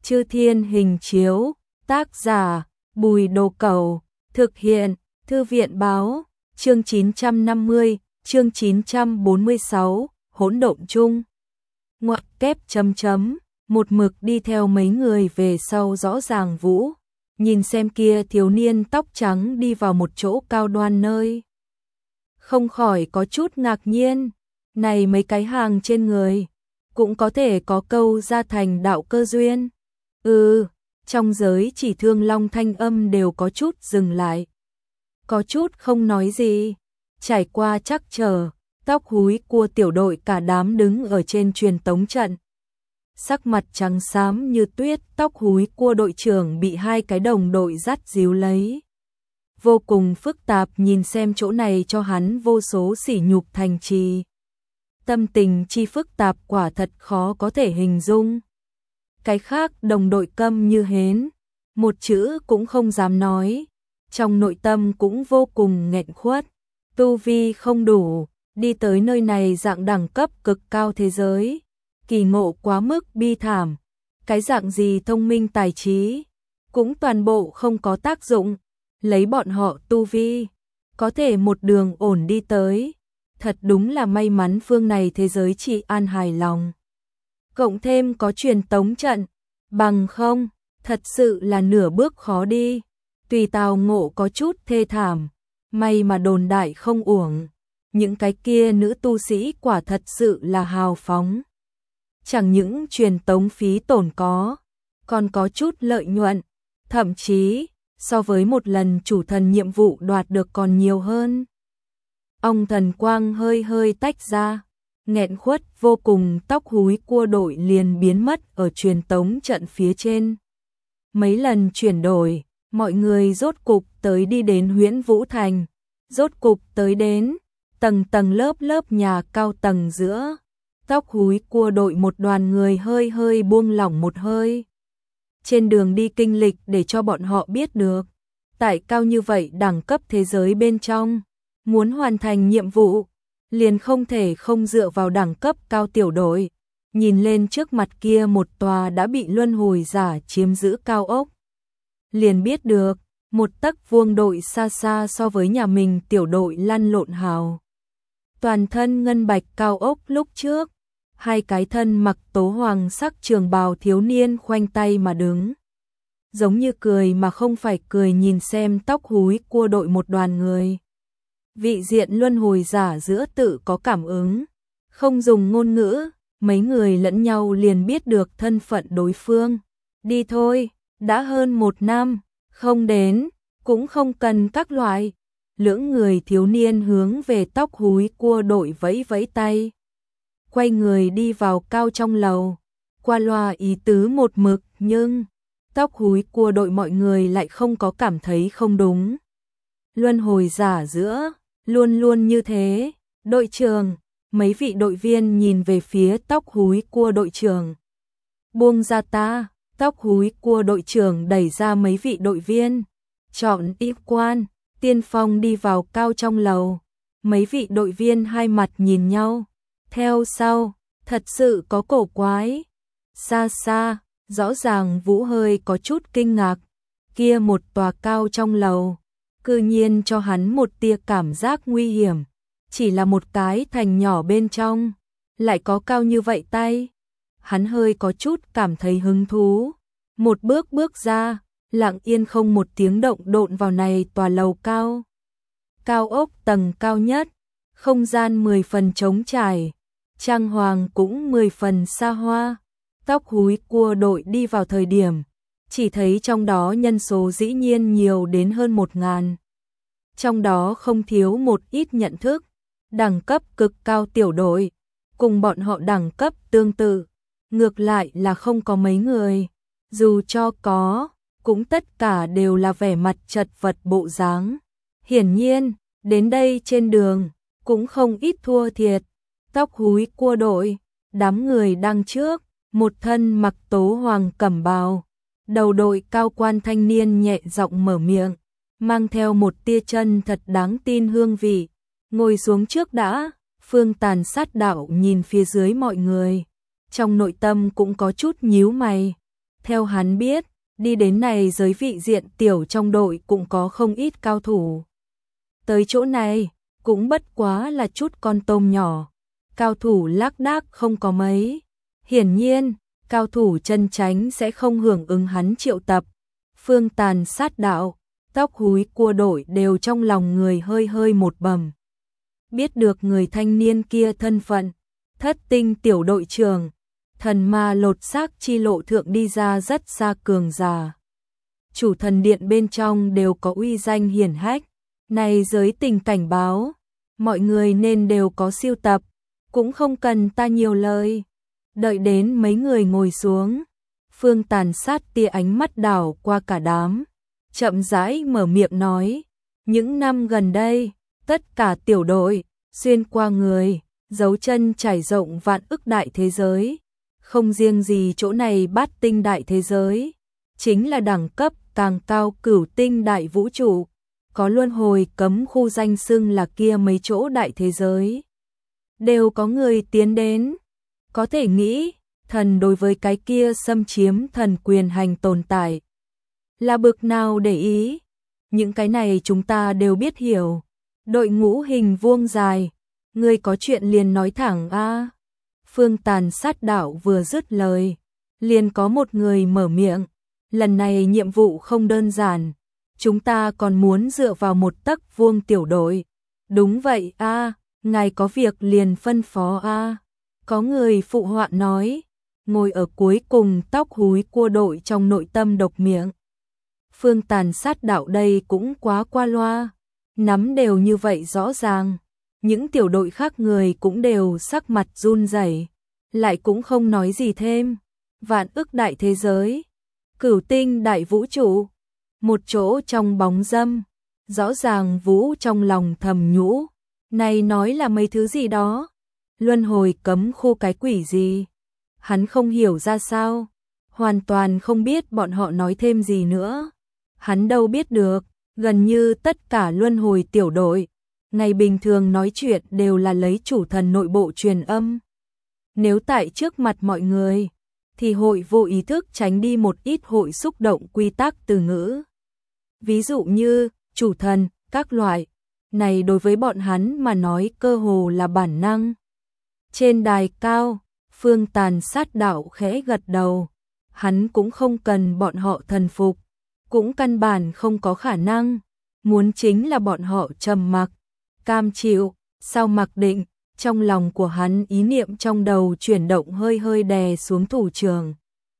Chư Thiên Hình Chiếu, tác giả Bùi Đồ Cẩu, thực hiện Thư viện Báo, chương 950, chương 946, hỗn độn chung. Ngoặc kép chấm chấm, một mực đi theo mấy người về sau rõ ràng Vũ, nhìn xem kia thiếu niên tóc trắng đi vào một chỗ cao đoan nơi. Không khỏi có chút ngạc nhiên, này mấy cái hàng trên người, cũng có thể có câu ra thành đạo cơ duyên. Trong giới chỉ Thương Long thanh âm đều có chút dừng lại. Có chút không nói gì, trải qua chắc chờ, tóc húi cua tiểu đội cả đám đứng ở trên truyền tống trận. Sắc mặt trắng xám như tuyết, tóc húi cua đội trưởng bị hai cái đồng đội dắt díu lấy. Vô cùng phức tạp, nhìn xem chỗ này cho hắn vô số sỉ nhục thành trì. Tâm tình chi phức tạp quả thật khó có thể hình dung. Cái khác đồng đội câm như hến, một chữ cũng không dám nói, trong nội tâm cũng vô cùng nghẹn khuất, tu vi không đủ, đi tới nơi này dạng đẳng cấp cực cao thế giới, kỳ ngộ quá mức bi thảm, cái dạng gì thông minh tài trí, cũng toàn bộ không có tác dụng, lấy bọn họ tu vi, có thể một đường ổn đi tới, thật đúng là may mắn phương này thế giới chỉ an hài lòng. Cộng thêm có truyền tống trận, bằng không, thật sự là nửa bước khó đi. Tùy Tào Ngộ có chút thê thảm, may mà đồn đại không uổng, những cái kia nữ tu sĩ quả thật sự là hào phóng. Chẳng những truyền tống phí tổn có, còn có chút lợi nhuận, thậm chí, so với một lần chủ thần nhiệm vụ đoạt được còn nhiều hơn. Ông thần quang hơi hơi tách ra, nghẹn khuất vô cùng, tóc húi cua đội liền biến mất ở truyền tống trận phía trên. Mấy lần chuyển đổi, mọi người rốt cục tới đi đến Huyễn Vũ Thành, rốt cục tới đến tầng tầng lớp lớp nhà cao tầng giữa. Tóc húi cua đội một đoàn người hơi hơi buông lỏng một hơi. Trên đường đi kinh lịch để cho bọn họ biết được, tại cao như vậy đẳng cấp thế giới bên trong, muốn hoàn thành nhiệm vụ, liền không thể không dựa vào đẳng cấp cao tiểu đội. Nhìn lên trước mặt kia một tòa đã bị luân hồi giả chiếm giữ cao ốc, liền biết được, một tấc vuông đội xa xa so với nhà mình tiểu đội lăn lộn hào. Toàn thân ngân bạch cao ốc lúc trước, hai cái thân mặc tố hoàng sắc trường bào thiếu niên khoanh tay mà đứng. Giống như cười mà không phải cười, nhìn xem tóc húi cua đội một đoàn người. Vị diện luân hồi giả giữa tự có cảm ứng, không dùng ngôn ngữ, mấy người lẫn nhau liền biết được thân phận đối phương. Đi thôi, đã hơn 1 năm, không đến, cũng không cần các loại. Lưỡng người thiếu niên hướng về tóc húi cua đội vẫy vẫy tay. Quay người đi vào cao trong lầu, qua loa ý tứ một mực, nhưng tóc húi cua đội mọi người lại không có cảm thấy không đúng. Luân hồi giả giữa, luôn luôn như thế, đội trưởng. Mấy vị đội viên nhìn về phía tóc húi cua đội trưởng. Buông ra ta, tóc húi cua đội trưởng đẩy ra mấy vị đội viên. Chọn tiếp quan, tiên phong đi vào cao trong lầu. Mấy vị đội viên hai mặt nhìn nhau. Theo sau, thật sự có cổ quái. Xa xa, rõ ràng Vũ hơi có chút kinh ngạc. Kia một tòa cao trong lầu, cư nhiên cho hắn một tia cảm giác nguy hiểm. Chỉ là một cái thành nhỏ bên trong, lại có cao như vậy tay. Hắn hơi có chút cảm thấy hứng thú. Một bước bước ra, lặng yên không một tiếng động độn vào này tòa lầu cao. Cao ốc tầng cao nhất, không gian 10 phần trống trải, trang hoàng cũng 10 phần xa hoa. Tóc húi cua đội đi vào thời điểm, chỉ thấy trong đó nhân số dĩ nhiên nhiều đến hơn 1000. Trong đó không thiếu một ít nhận thức, đẳng cấp cực cao tiểu đội, cùng bọn họ đẳng cấp tương tự, ngược lại là không có mấy người, dù cho có, cũng tất cả đều là vẻ mặt chật vật bộ dáng. Hiển nhiên, đến đây trên đường, cũng không ít thua thiệt. Tóc húi cua đội, đám người đằng trước, một thân mặc tố hoàng cẩm bào, đầu đội cao quan thanh niên nhẹ giọng mở miệng, mang theo một tia chân thật đáng tin hương vị. Ngồi xuống trước đã, Phương Tàn Sát Đạo nhìn phía dưới mọi người, trong nội tâm cũng có chút nhíu mày. Theo hắn biết, đi đến này giới vị diện tiểu trong đội cũng có không ít cao thủ. Tới chỗ này, cũng bất quá là chút con tôm nhỏ. Cao thủ lác đác không có mấy. Hiển nhiên, cao thủ chân chánh sẽ không hưởng ứng hắn triệu tập. Phương Tàn sát đạo, tóc húi cua đội đều trong lòng người hơi hơi một bầm. Biết được người thanh niên kia thân phận, Thất Tinh tiểu đội trưởng, thần ma lột xác chi lộ thượng đi ra rất xa cường giả. Chủ thần điện bên trong đều có uy danh hiển hách, này giới tình cảnh báo, mọi người nên đều có siêu tập, cũng không cần ta nhiều lời. Đợi đến mấy người ngồi xuống, Phương Tàn sát tia ánh mắt đảo qua cả đám, chậm rãi mở miệng nói, những năm gần đây, tất cả tiểu đội, xuyên qua người, dấu chân trải rộng vạn ức đại thế giới, không riêng gì chỗ này bát tinh đại thế giới, chính là đẳng cấp càng cao cửu tinh đại vũ trụ, có luân hồi cấm khu danh xưng là kia mấy chỗ đại thế giới. Đều có người tiến đến, có thể nghĩ, thần đối với cái kia xâm chiếm thần quyền hành tồn tại. Là bực nào để ý, những cái này chúng ta đều biết hiểu. Đội ngũ hình vuông dài, người có chuyện liền nói thẳng a. Phương Tàn sát đạo vừa dứt lời, liền có một người mở miệng, lần này nhiệm vụ không đơn giản, chúng ta còn muốn dựa vào một tấc vuông tiểu đội. Đúng vậy a, ngài có việc liền phân phó a. Có người phụ họa nói, ngồi ở cuối cùng tóc húi cua đội trong nội tâm độc miệng. Phương Tàn sát đạo đây cũng quá qua loa, nắm đều như vậy rõ ràng, những tiểu đội khác người cũng đều sắc mặt run rẩy, lại cũng không nói gì thêm. Vạn ức đại thế giới, cửu tinh đại vũ trụ, một chỗ trong bóng dâm, rõ ràng Vũ trong lòng thầm nhũ, này nói là mấy thứ gì đó, luân hồi cấm khu cái quỷ gì, hắn không hiểu ra sao, hoàn toàn không biết bọn họ nói thêm gì nữa, hắn đâu biết được, gần như tất cả luân hồi tiểu đội, ngày bình thường nói chuyện đều là lấy chủ thần nội bộ truyền âm. Nếu tại trước mặt mọi người, thì hội vô ý thức tránh đi một ít hội xúc động quy tắc từ ngữ. Ví dụ như, chủ thần, các loại, này đối với bọn hắn mà nói cơ hồ là bản năng. Trên đài cao, Phương Tàn sát đạo khẽ gật đầu, hắn cũng không cần bọn họ thần phục, cũng căn bản không có khả năng, muốn chính là bọn họ trầm mặc, cam chịu, sau mặc định, trong lòng của hắn ý niệm trong đầu chuyển động hơi hơi đè xuống thủ trưởng.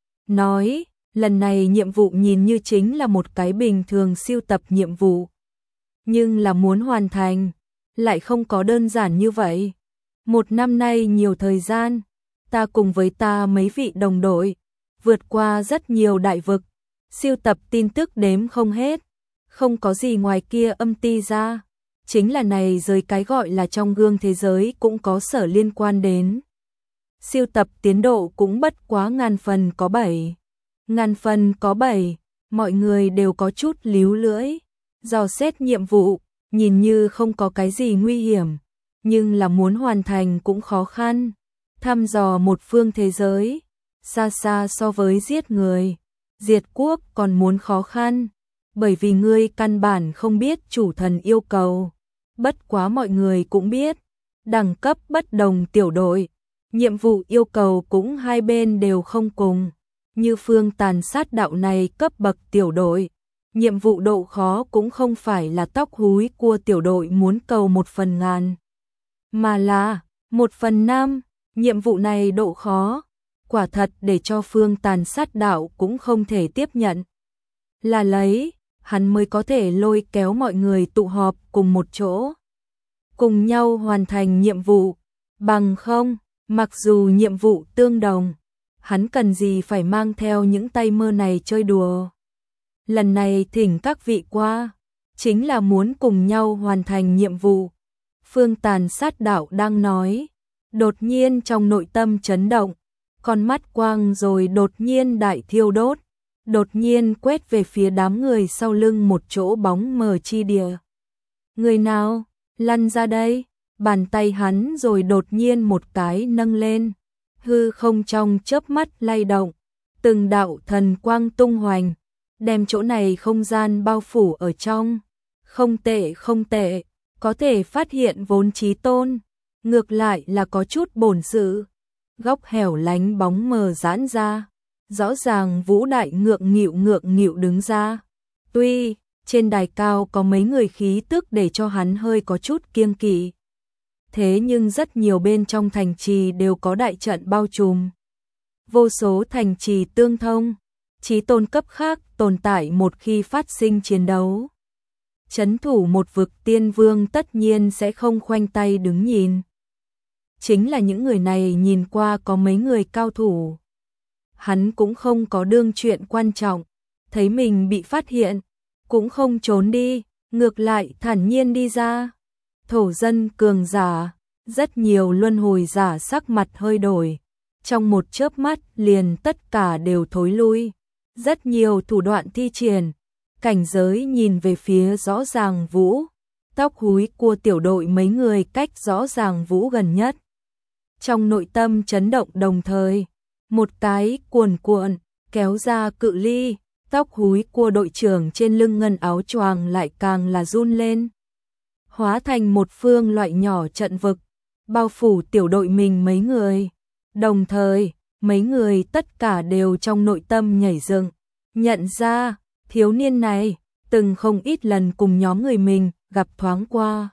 Nói, lần này nhiệm vụ nhìn như chính là một cái bình thường siêu tập nhiệm vụ. Nhưng là muốn hoàn thành, lại không có đơn giản như vậy. Một năm nay nhiều thời gian, ta cùng với ta mấy vị đồng đội, vượt qua rất nhiều đại vực, siêu tập tin tức đếm không hết, không có gì ngoài kia âm ti ra. Chính là này giới cái gọi là trong gương thế giới cũng có sở liên quan đến. Siêu tập tiến độ cũng bất quá ngàn phần có 7. Ngàn phần có 7, mọi người đều có chút líu lưỡi. Dò xét nhiệm vụ, nhìn như không có cái gì nguy hiểm, nhưng là muốn hoàn thành cũng khó khăn. Thăm dò một phương thế giới, xa xa so với giết người, diệt quốc còn muốn khó khăn, bởi vì ngươi căn bản không biết chủ thần yêu cầu. Bất quá mọi người cũng biết, đẳng cấp bất đồng tiểu đội, nhiệm vụ yêu cầu cũng hai bên đều không cùng. Như Phương Tàn sát đạo này cấp bậc tiểu đội, nhiệm vụ độ khó cũng không phải là tóc húi cua tiểu đội muốn cầu 1/1000, mà là 1/5. Nhiệm vụ này độ khó, quả thật để cho Phương Tàn sát đạo cũng không thể tiếp nhận. Là lấy, hắn mới có thể lôi kéo mọi người tụ họp cùng một chỗ, cùng nhau hoàn thành nhiệm vụ, bằng không, mặc dù nhiệm vụ tương đồng, hắn cần gì phải mang theo những tay mơ này chơi đùa. Lần này thỉnh các vị qua, chính là muốn cùng nhau hoàn thành nhiệm vụ. Phương Tàn sát đạo đang nói, đột nhiên trong nội tâm chấn động, con mắt quang rồi đột nhiên đại thiêu đốt, đột nhiên quét về phía đám người sau lưng một chỗ bóng mờ chi địa. Người nào, lăn ra đây, bàn tay hắn rồi đột nhiên một cái nâng lên, hư không trong chớp mắt lay động, từng đạo thần quang tung hoành, đem chỗ này không gian bao phủ ở trong. Không tệ không tệ, có thể phát hiện vốn chí tôn, ngược lại là có chút bổn sự. Góc hẻo lánh bóng mờ giãn ra, rõ ràng Vũ Đại ngượng nghịu đứng ra. Tuy trên đài cao có mấy người khí tức để cho hắn hơi có chút kiêng kỵ, thế nhưng rất nhiều bên trong thành trì đều có đại trận bao trùm. Vô số thành trì tương thông, chí tôn cấp khác tồn tại một khi phát sinh chiến đấu. Trấn thủ một vực tiên vương tất nhiên sẽ không khoanh tay đứng nhìn. Chính là những người này nhìn qua có mấy người cao thủ. Hắn cũng không có đương chuyện quan trọng, thấy mình bị phát hiện, cũng không trốn đi, ngược lại thản nhiên đi ra. Thổ dân cường giả, rất nhiều luân hồi giả sắc mặt hơi đổi. Trong một chớp mắt liền tất cả đều thối lui. Rất nhiều thủ đoạn thi triển, cảnh giới nhìn về phía rõ ràng Vũ. Tóc húi cua tiểu đội mấy người cách rõ ràng Vũ gần nhất. Trong nội tâm chấn động đồng thời, một cái cuồn cuộn, kéo ra cự ly, tóc húi cua đội trưởng trên lưng ngân áo choàng lại càng là run lên. Hóa thành một phương loại nhỏ trận vực, bao phủ tiểu đội mình mấy người. Đồng thời, mấy người tất cả đều trong nội tâm nhảy dựng, nhận ra, thiếu niên này, từng không ít lần cùng nhóm người mình gặp thoáng qua.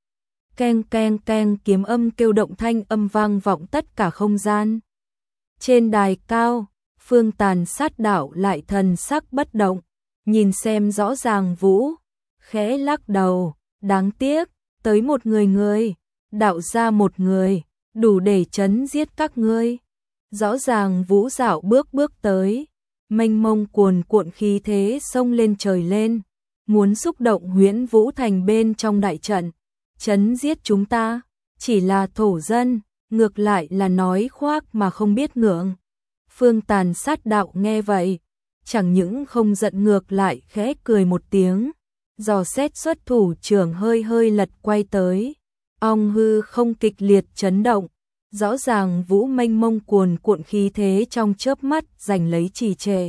Keng keng keng kiếm âm kêu động thanh âm vang vọng tất cả không gian. Trên đài cao, Phương Tàn sát đạo lại thần sắc bất động, nhìn xem rõ ràng Vũ, khẽ lắc đầu, đáng tiếc, tới một người, đạo ra một người, đủ để chấn giết các ngươi. Rõ ràng Vũ dạo bước tới, mênh mông cuồn cuộn khí thế xông lên trời lên, muốn xúc động Huyễn Vũ Thành bên trong đại trận, chấn giết chúng ta, chỉ là thổ dân, ngược lại là nói khoác mà không biết ngượng. Phương Tàn sát đạo nghe vậy, chẳng những không giận ngược lại khẽ cười một tiếng, dò xét xuất thủ trưởng hơi lật quay tới. Ong hư không kịch liệt chấn động, rõ ràng Vũ mênh mông cuồn cuộn khí thế trong chớp mắt giành lấy trì trệ.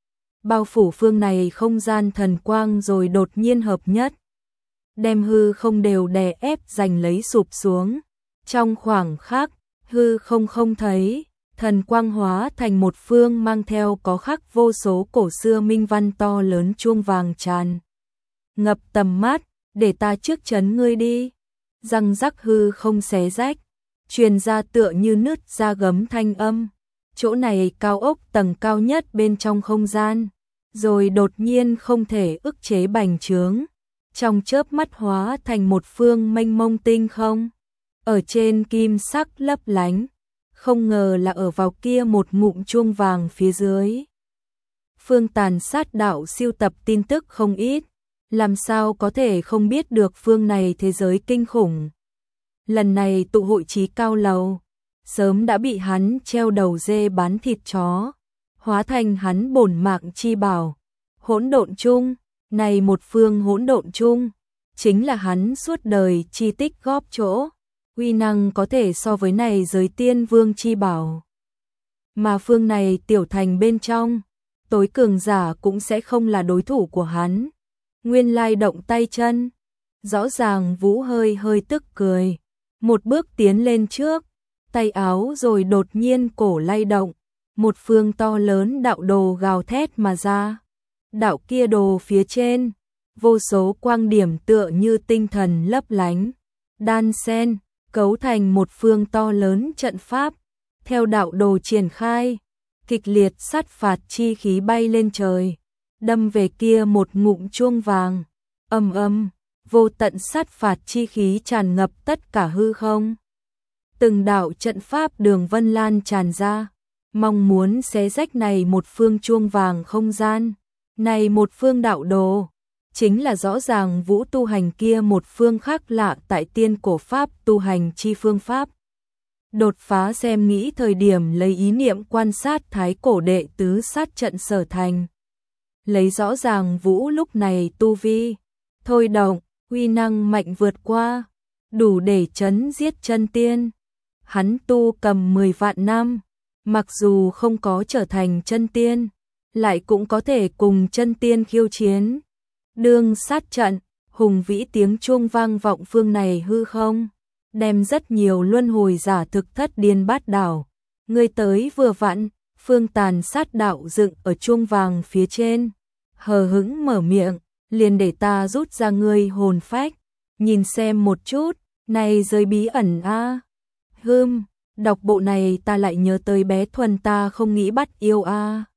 Bao phủ phương này không gian thần quang rồi đột nhiên hợp nhất, đem hư không đều đè ép giành lấy sụp xuống. Trong khoảng khắc, hư không thấy, thần quang hóa thành một phương mang theo có khắc vô số cổ xưa minh văn to lớn chuông vàng tràn ngập tầm mắt, để ta trước chấn ngươi đi. Răng rắc hư không xé rách, truyền ra tựa như nứt ra gấm thanh âm. Chỗ này cao ốc tầng cao nhất bên trong không gian, rồi đột nhiên không thể ức chế bành trướng, trong chớp mắt hóa thành một phương mênh mông tinh không. Ở trên kim sắc lấp lánh, không ngờ là ở vào kia một ngụm chuông vàng phía dưới. Phương Tàn sát đạo siêu tập tin tức không ít, làm sao có thể không biết được phương này thế giới kinh khủng. Lần này tụ hội trí cao lầu, sớm đã bị hắn treo đầu dê bán thịt chó, hóa thành hắn bổn mạng chi bảo. Hỗn độn chung, này một phương hỗn độn chung, chính là hắn suốt đời chi tích góp chỗ, uy năng có thể so với này giới tiên vương chi bảo. Mà phương này tiểu thành bên trong, tối cường giả cũng sẽ không là đối thủ của hắn. Nguyên lai động tay chân, rõ ràng Vũ hơi tức cười, một bước tiến lên trước, tay áo rồi đột nhiên cổ lay động, một phương to lớn đạo đồ gào thét mà ra. Đạo kia đồ phía trên, vô số quang điểm tựa như tinh thần lấp lánh, đan xen, cấu thành một phương to lớn trận pháp. Theo đạo đồ triển khai, kịch liệt sát phạt chi khí bay lên trời, đâm về kia một ngụm chuông vàng. Ầm, vô tận sát phạt chi khí tràn ngập tất cả hư không. Từng đạo trận pháp đường vân lan tràn ra, mong muốn xé rách này một phương chuông vàng không gian. Này một phương đạo đồ, chính là rõ ràng Vũ tu hành kia một phương khác lạ tại tiên cổ pháp tu hành chi phương pháp. Đột phá xem nghĩ thời điểm lấy ý niệm quan sát thái cổ đệ tứ sát trận sở thành. Lấy rõ ràng Vũ lúc này tu vi, thôi động, uy năng mạnh vượt qua, đủ để chấn giết chân tiên. Hắn tu cầm 10 vạn năm, mặc dù không có trở thành chân tiên, lại cũng có thể cùng chân tiên khiêu chiến. Đương sát trận, hùng vĩ tiếng chuông vang vọng phương này hư không, đem rất nhiều luân hồi giả thực thất điên bát đảo. Người tới vừa vặn, phương tàn sát đạo dựng ở chuông vàng phía trên, hờ hững mở miệng, liền để ta rút ra ngươi hồn phách, nhìn xem một chút, này giới bí ẩn a. Đọc bộ này ta lại nhớ tới bé Thuần ta không nghĩ bắt yêu a.